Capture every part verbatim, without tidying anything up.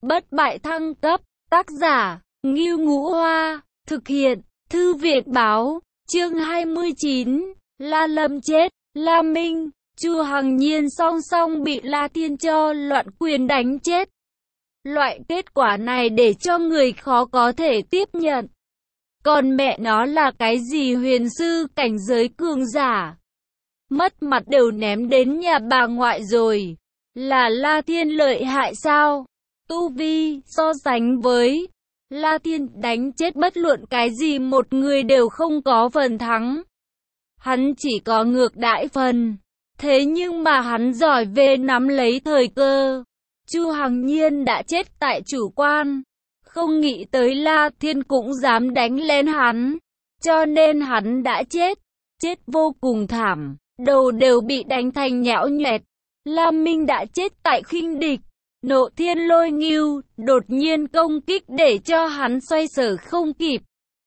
Bất bại thăng cấp, tác giả, Ngưu Ngũ Hoa, thực hiện, Thư viện báo, chương hai mươi chín, La Lâm chết, La Minh, Chu Hằng Nhiên song song bị La Thiên cho loạn quyền đánh chết. Loại kết quả này để cho người khó có thể tiếp nhận. Còn mẹ nó là cái gì huyền sư cảnh giới cường giả? Mất mặt đều ném đến nhà bà ngoại rồi. Là La Thiên lợi hại sao? Tu vi so sánh với La Thiên đánh chết bất luận cái gì một người đều không có phần thắng. Hắn chỉ có ngược đãi phần. Thế nhưng mà hắn giỏi về nắm lấy thời cơ. Chu Hằng Nhiên đã chết tại chủ quan. Không nghĩ tới La Thiên cũng dám đánh lên hắn. Cho nên hắn đã chết. Chết vô cùng thảm. Đầu đều bị đánh thành nhão nhoẹt. La Minh đã chết tại khinh địch. Nộ Thiên Lôi Ngưu đột nhiên công kích để cho hắn xoay sở không kịp.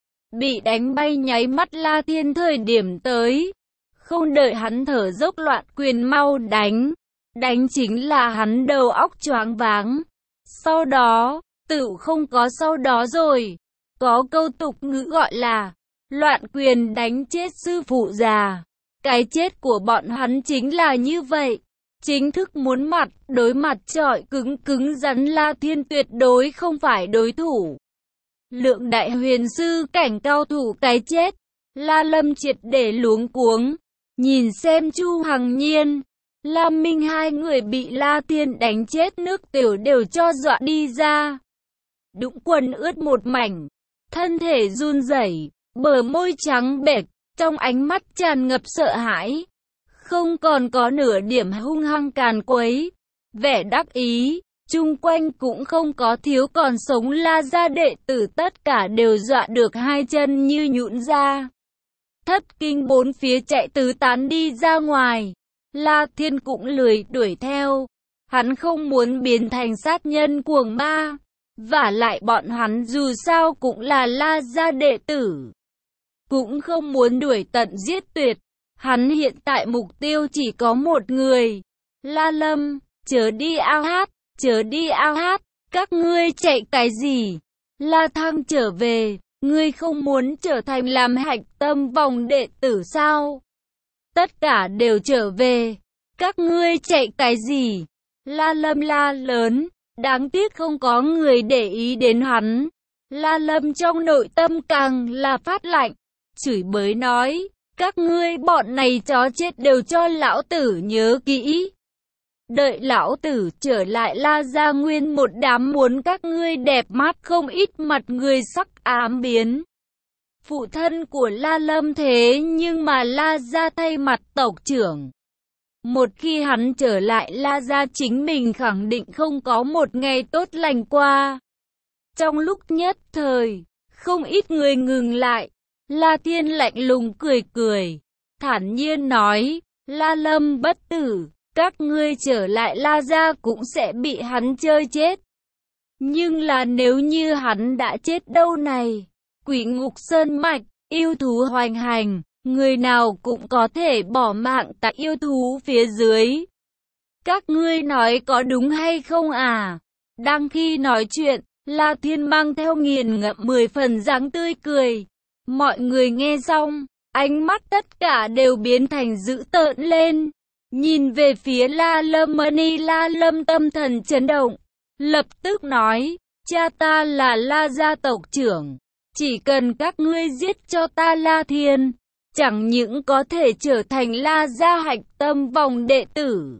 Bị đánh bay nháy mắt La Thiên thời điểm tới. Không đợi hắn thở dốc loạn quyền mau đánh. Đánh chính là hắn đầu óc choáng váng. Sau đó, tự không có sau đó rồi. Có câu tục ngữ gọi là loạn quyền đánh chết sư phụ già. Cái chết của bọn hắn chính là như vậy. Chính thức muốn mặt, đối mặt chọi cứng cứng rắn La Thiên tuyệt đối không phải đối thủ. Lượng đại huyền sư cảnh cao thủ cái chết. La Lâm triệt để luống cuống. Nhìn xem Chu Hằng Nhiên, La Minh hai người bị La Thiên đánh chết nước tiểu đều cho dọa đi ra. Đũng quần ướt một mảnh, thân thể run rẩy, bờ môi trắng bệch, trong ánh mắt tràn ngập sợ hãi. Không còn có nửa điểm hung hăng càn quấy, vẻ đắc ý, chung quanh cũng không có thiếu còn sống La gia đệ tử tất cả đều dọa được hai chân như nhũn ra. Thất kinh bốn phía chạy tứ tán đi ra ngoài. La Thiên cũng lười đuổi theo. Hắn không muốn biến thành sát nhân cuồng ma. Vả lại bọn hắn dù sao cũng là La gia đệ tử. Cũng không muốn đuổi tận giết tuyệt. Hắn hiện tại mục tiêu chỉ có một người. La Lâm, chớ đi ao hát, chớ đi ao hát. Các ngươi chạy cái gì? La Thăng trở về. Ngươi không muốn trở thành làm hạch tâm vòng đệ tử sao? Tất cả đều trở về. Các ngươi chạy cái gì? La Lâm la lớn. Đáng tiếc không có người để ý đến hắn. La Lâm trong nội tâm càng là phát lạnh. Chửi bới nói. Các ngươi bọn này chó chết đều cho lão tử nhớ kỹ. Đợi lão tử trở lại La gia nguyên một đám muốn các ngươi đẹp mắt không ít mặt người sắc ám biến. Phụ thân của La Lâm thế nhưng mà La gia thay mặt tộc trưởng. Một khi hắn trở lại La gia chính mình khẳng định không có một ngày tốt lành qua. Trong lúc nhất thời, không ít người ngừng lại. La Thiên lạnh lùng cười cười, thản nhiên nói, La Lâm bất tử. Các ngươi trở lại La gia cũng sẽ bị hắn chơi chết. Nhưng là nếu như hắn đã chết đâu này? Quỷ ngục sơn mạch, yêu thú hoành hành, người nào cũng có thể bỏ mạng tại yêu thú phía dưới. Các ngươi nói có đúng hay không à? Đang khi nói chuyện, La Thiên mang theo nghiền ngẫm mười phần dáng tươi cười. Mọi người nghe xong, ánh mắt tất cả đều biến thành dữ tợn lên. Nhìn về phía La Lâm Mani, La Lâm tâm thần chấn động, lập tức nói, cha ta là La gia tộc trưởng, chỉ cần các ngươi giết cho ta La Thiên, chẳng những có thể trở thành La gia hạch tâm vòng đệ tử.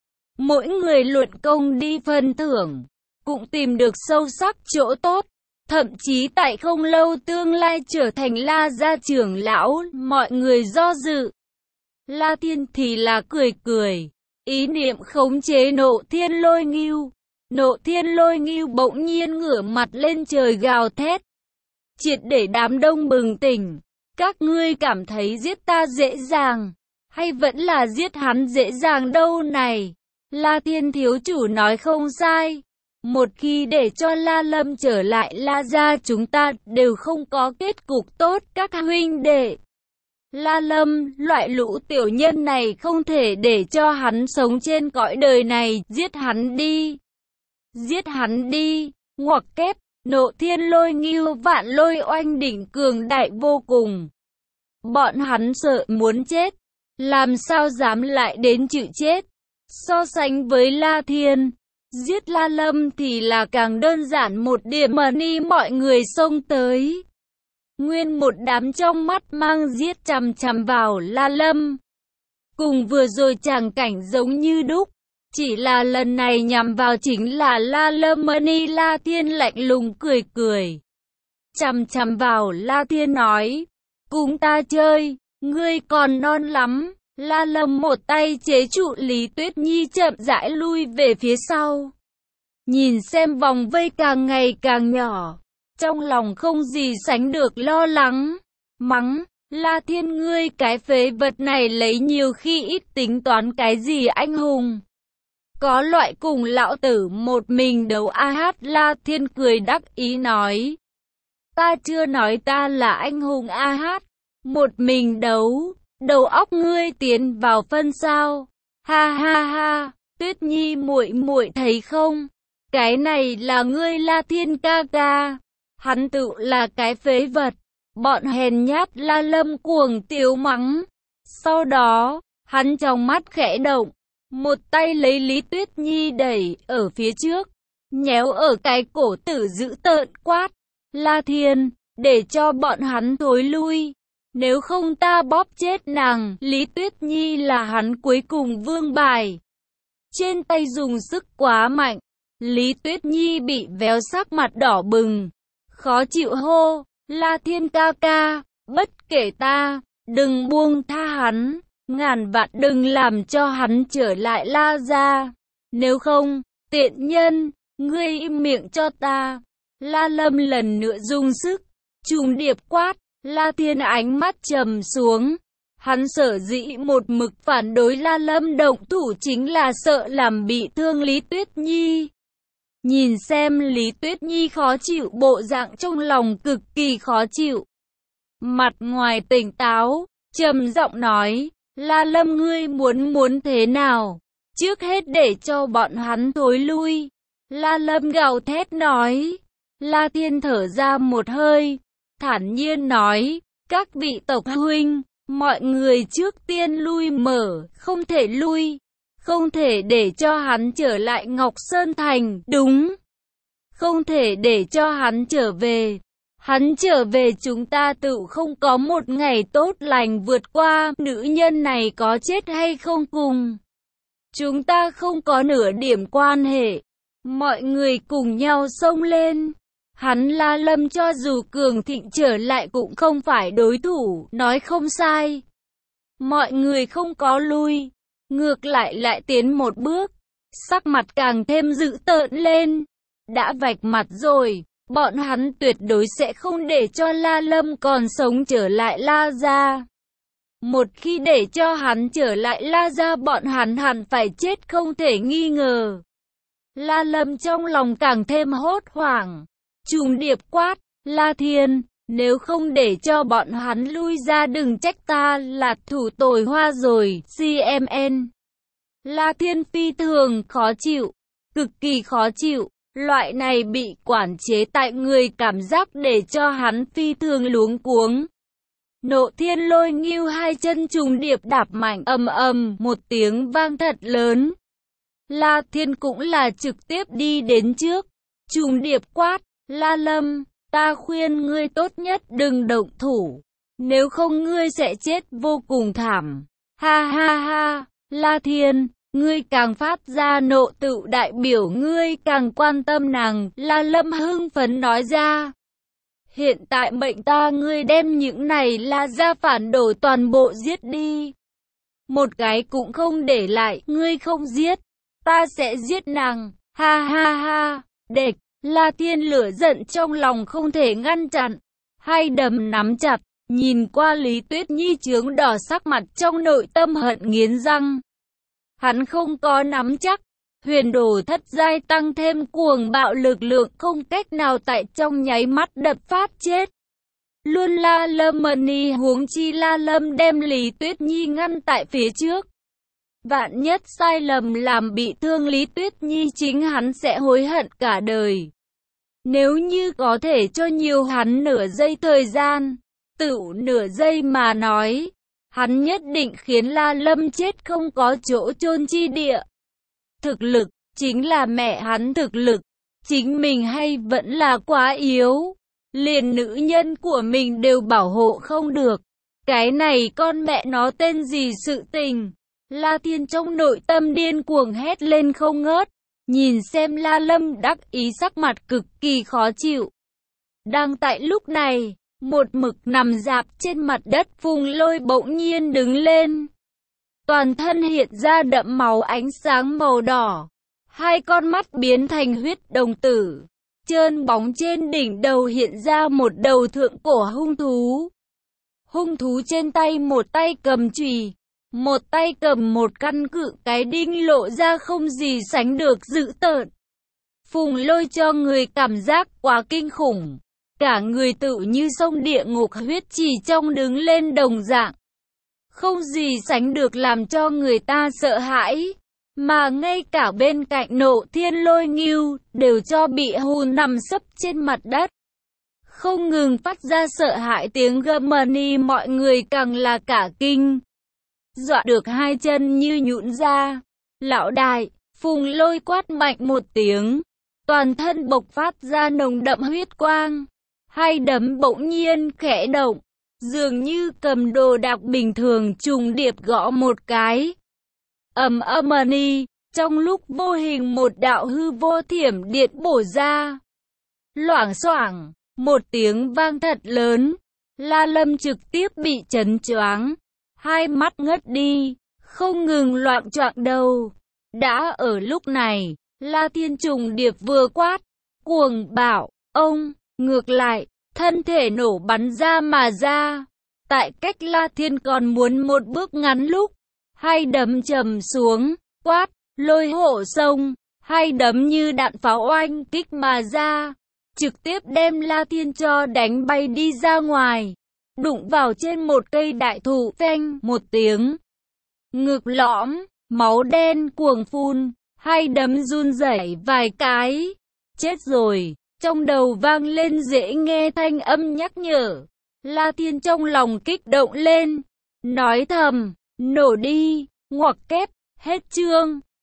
Mỗi người luận công đi phân thưởng, cũng tìm được sâu sắc chỗ tốt, thậm chí tại không lâu tương lai trở thành La gia trưởng lão, mọi người do dự. La Thiên thì là cười cười, ý niệm khống chế Nộ Thiên Lôi Ngưu. Nộ Thiên Lôi Ngưu bỗng nhiên ngửa mặt lên trời gào thét. Triệt để đám đông bừng tỉnh. Các ngươi cảm thấy giết ta dễ dàng, hay vẫn là giết hắn dễ dàng đâu này? La Thiên thiếu chủ nói không sai. Một khi để cho La Lâm trở lại La gia chúng ta đều không có kết cục tốt các huynh đệ. La Lâm, loại lũ tiểu nhân này không thể để cho hắn sống trên cõi đời này, giết hắn đi. giết hắn đi, ngoặc kép, Nộ Thiên Lôi Ngưu Vạn Lôi oanh đỉnh cường đại vô cùng. Bọn hắn sợ muốn chết, làm sao dám lại đến chịu chết. So sánh với La Thiên, giết La Lâm thì là càng đơn giản một điểm mà ni mọi người xông tới. Nguyên một đám trong mắt mang giết chằm chằm vào La Lâm. Cùng vừa rồi tràng cảnh giống như đúc, chỉ là lần này nhằm vào chính là La Lâm Mani. La Thiên lạnh lùng cười cười. Chằm chằm vào La Thiên nói, cùng ta chơi, ngươi còn non lắm. La Lâm một tay chế trụ Lý Tuyết Nhi chậm rãi lui về phía sau. Nhìn xem vòng vây càng ngày càng nhỏ, trong lòng không gì sánh được lo lắng. Mắng, La Thiên ngươi cái phế vật này lấy nhiều khi ít tính toán cái gì anh hùng. Có loại cùng lão tử một mình đấu a hát. La Thiên cười đắc ý nói. Ta chưa nói ta là anh hùng a hát. Một mình đấu, đầu óc ngươi tiến vào phân sao. Ha ha ha, Tuyết Nhi muội muội thấy không? Cái này là ngươi La Thiên ca ca. Hắn tự là cái phế vật. Bọn hèn nhát. La Lâm cuồng tiếu mắng. Sau đó, hắn trong mắt khẽ động. Một tay lấy Lý Tuyết Nhi đẩy ở phía trước. Nhéo ở cái cổ tử dữ tợn quát. La Thiên, để cho bọn hắn thối lui. Nếu không ta bóp chết nàng. Lý Tuyết Nhi là hắn cuối cùng vương bài. Trên tay dùng sức quá mạnh. Lý Tuyết Nhi bị véo sắc mặt đỏ bừng. Khó chịu hô. La Thiên ca ca, bất kể ta, đừng buông tha hắn. Ngàn vạn đừng làm cho hắn trở lại La gia. Nếu không, tiện nhân, ngươi im miệng cho ta. La Lâm lần nữa dùng sức. Trùng điệp quát. La Thiên ánh mắt trầm xuống. Hắn sở dĩ một mực phản đối La Lâm động thủ chính là sợ làm bị thương Lý Tuyết Nhi. Nhìn xem Lý Tuyết Nhi khó chịu, bộ dạng trong lòng cực kỳ khó chịu. Mặt ngoài tỉnh táo, trầm giọng nói, La Lâm ngươi muốn muốn thế nào? Trước hết để cho bọn hắn thối lui. La Lâm gào thét nói. La Thiên thở ra một hơi, thản nhiên nói, các vị tộc huynh, mọi người trước tiên lui mở, không thể lui. Không thể để cho hắn trở lại Ngọc Sơn Thành, đúng. Không thể để cho hắn trở về. Hắn trở về chúng ta tự không có một ngày tốt lành vượt qua. Nữ nhân này có chết hay không cùng chúng ta không có nửa điểm quan hệ. Mọi người cùng nhau xông lên. Hắn La Lâm cho dù cường thịnh trở lại cũng không phải đối thủ, nói không sai. Mọi người không có lui. Ngược lại lại tiến một bước, sắc mặt càng thêm dữ tợn lên. Đã vạch mặt rồi, bọn hắn tuyệt đối sẽ không để cho La Lâm còn sống trở lại La gia. Một khi để cho hắn trở lại La gia, bọn hắn hẳn phải chết không thể nghi ngờ. La Lâm trong lòng càng thêm hốt hoảng, trùng điệp quát, La Thiên, nếu không để cho bọn hắn lui ra đừng trách ta là thủ tồi hoa rồi. xê em en La Thiên phi thường khó chịu, cực kỳ khó chịu. Loại này bị quản chế tại người cảm giác để cho hắn phi thường luống cuống. Nộ Thiên Lôi Ngưu hai chân trùng điệp đạp mạnh, ầm ầm một tiếng vang thật lớn. La Thiên cũng là trực tiếp đi đến trước, trùng điệp quát, La Lâm, ta khuyên ngươi tốt nhất đừng động thủ, nếu không ngươi sẽ chết vô cùng thảm. Ha ha ha, La Thiên, ngươi càng phát ra nộ tự đại biểu ngươi càng quan tâm nàng. La Lâm hưng phấn nói ra. Hiện tại mệnh ta ngươi đem những này La gia phản đồ toàn bộ giết đi. Một cái cũng không để lại, ngươi không giết, ta sẽ giết nàng. Ha ha ha, địch. La Thiên lửa giận trong lòng không thể ngăn chặn, hai đấm nắm chặt, nhìn qua Lý Tuyết Nhi chướng đỏ sắc mặt, trong nội tâm hận nghiến răng. Hắn không có nắm chắc, huyền đồ thất giai tăng thêm cuồng bạo lực lượng không cách nào tại trong nháy mắt đập phát chết. Luôn La Lâm Mani, huống chi La Lâm đem Lý Tuyết Nhi ngăn tại phía trước. Vạn nhất sai lầm làm bị thương Lý Tuyết Nhi, chính hắn sẽ hối hận cả đời. Nếu như có thể cho nhiều hắn nửa giây thời gian, tự nửa giây mà nói, hắn nhất định khiến La Lâm chết không có chỗ chôn chi địa. Thực lực, chính là mẹ hắn thực lực, chính mình hay vẫn là quá yếu, liền nữ nhân của mình đều bảo hộ không được. Cái này con mẹ nó tên gì sự tình? La Thiên trong nội tâm điên cuồng hét lên không ngớt, nhìn xem La Lâm đắc ý sắc mặt cực kỳ khó chịu. Đang tại lúc này, một mực nằm rạp trên mặt đất Phùng Lôi bỗng nhiên đứng lên. Toàn thân hiện ra đẫm máu ánh sáng màu đỏ, hai con mắt biến thành huyết đồng tử. Trơn bóng trên đỉnh đầu hiện ra một đầu thượng cổ hung thú. Hung thú trên tay một tay cầm chùy, một tay cầm một căn cự cái đinh lộ ra không gì sánh được dữ tợn. Phùng Lôi cho người cảm giác quá kinh khủng, cả người tự như sông địa ngục huyết trì trong đứng lên đồng dạng. Không gì sánh được làm cho người ta sợ hãi, mà ngay cả bên cạnh Nộ Thiên Lôi Ngưu đều cho bị hù nằm sấp trên mặt đất. Không ngừng phát ra sợ hãi tiếng gầm mani, mọi người càng là cả kinh. Dọa được hai chân như nhũn ra. Lão đại, Phùng Lôi quát mạnh một tiếng, toàn thân bộc phát ra nồng đậm huyết quang. Hai đấm bỗng nhiên khẽ động, dường như cầm đồ đạc bình thường trùng điệp gõ một cái. Ầm ầm mani, trong lúc vô hình một đạo hư vô thiểm điện bổ ra. Loảng xoảng, một tiếng vang thật lớn, La Lâm trực tiếp bị chấn choáng, hai mắt ngất đi, không ngừng loạng choạng đầu. Đã ở lúc này, La Thiên trùng điệp vừa quát, cuồng bạo, ông, ngược lại, thân thể nổ bắn ra mà ra. Tại cách La Thiên còn muốn một bước ngắn lúc, hai đấm trầm xuống, quát, lôi hộ sông, hai đấm như đạn pháo oanh kích mà ra, trực tiếp đem La Thiên cho đánh bay đi ra ngoài, đụng vào trên một cây đại thụ, phanh một tiếng, ngực lõm, máu đen cuồng phun, hai đấm run rẩy vài cái, chết rồi. Trong đầu vang lên dễ nghe thanh âm nhắc nhở. La Thiên trong lòng kích động lên, nói thầm, nổ đi, ngoặc kép, hết chương.